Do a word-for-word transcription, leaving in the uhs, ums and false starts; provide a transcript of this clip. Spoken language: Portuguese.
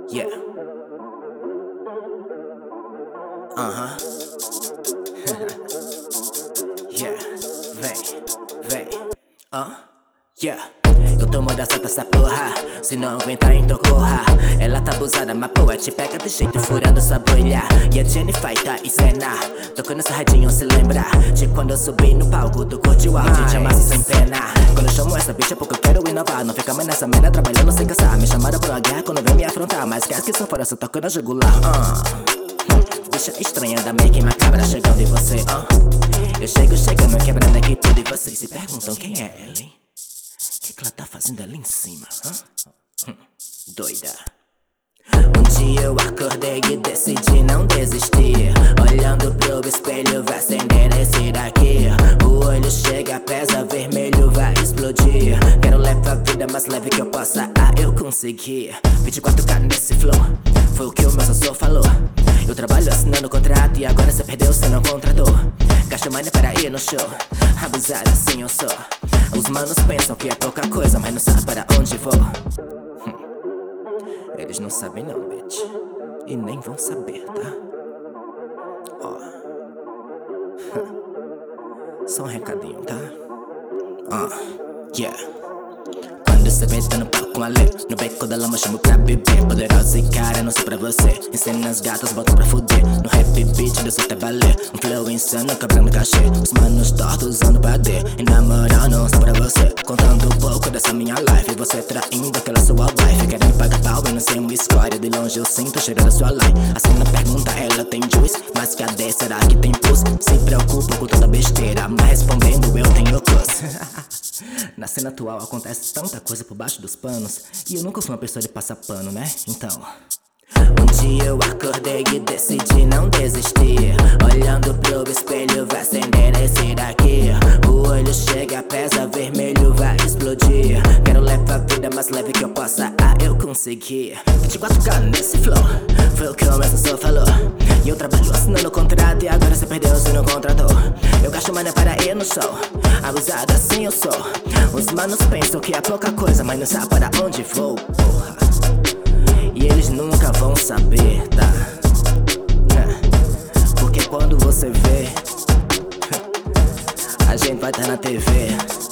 Yeah. Uh-huh. Yeah. Vem, vem. Uh. Yeah. Eu tomo da santa essa porra, se não aguentar então corra. Ela tá abusada, mas pô, te pega de jeito furando sua bolha. E a Jennifer tá em cena, tocando esse radinho, se lembra de quando eu subi no palco do Curtiu Alto e te amasse sem pena. Quando eu chamo essa bicha porque eu quero inovar, não fica mais nessa merda trabalhando sem cansar. Me chamaram pra uma guerra quando vem me afrontar, mas quer que só fora só tocando a jugular. uh. Bicha estranha da make macabra chegando em você. uh. Eu chego chegando, quebrando aqui tudo e vocês se perguntam quem é ela, hein? O que, que ela tá fazendo ali em cima? Hum, doida. Um dia eu acordei e decidi não desistir. Olhando pro espelho, vai acender esse daqui. O olho chega, pesa vermelho, vai explodir. Quero levar a vida mais leve que eu possa, ah, eu consegui. vinte e quatro K nesse flow, foi o que o meu assessor falou. Eu trabalho assinando contrato e agora cê perdeu, cê não contratou. Gasto money para ir no show, abusada assim eu sou. Os manos pensam que é pouca coisa, mas não sabem para onde vou. hum. Eles não sabem não, bitch. E nem vão saber, tá? Ó. oh. Só um recadinho, tá? Ó, uh. yeah. Quando cê vê tá no palco com a lei, no beco da lama chamo pra beber. Poderosa e cara, não sou pra você. Ensina as gatas, botam pra fuder. No rap beat, deixa até valer. Um flow insano, cobrando cachê. Os manos tortos usando pra D. E na moral, não sou pra você. Contando um pouco dessa minha life. Você traindo aquela sua wife. Querendo pagar pau e não sei uma escória. De longe eu sinto cheirar a sua line. Assim na pergunta, ela tem juice. Mas cadê, será que tem pulse? Se preocupa com toda besteira, mas respondendo eu tenho cus. Na cena atual acontece tanta coisa por baixo dos panos, e eu nunca fui uma pessoa de passar pano, né? Então um dia eu acordei e decidi não desistir. Olhando pro espelho, vai acender esse daqui. O olho chega, pesa vermelho, vai explodir. Quero levar a vida mais leve que eu possa, ah, eu consegui. vinte e quatro K nesse flow, foi o que o meu assessor falou. E eu trabalho assinando contrato e agora cê perdeu, cê não contratou. Eu gasto money para ir no show, abusada assim eu sou. Os manos pensam que é pouca coisa, mas não sabe para onde vou, porra. E eles nunca vão saber, tá? Porque quando você vê, a gente vai estar na T V.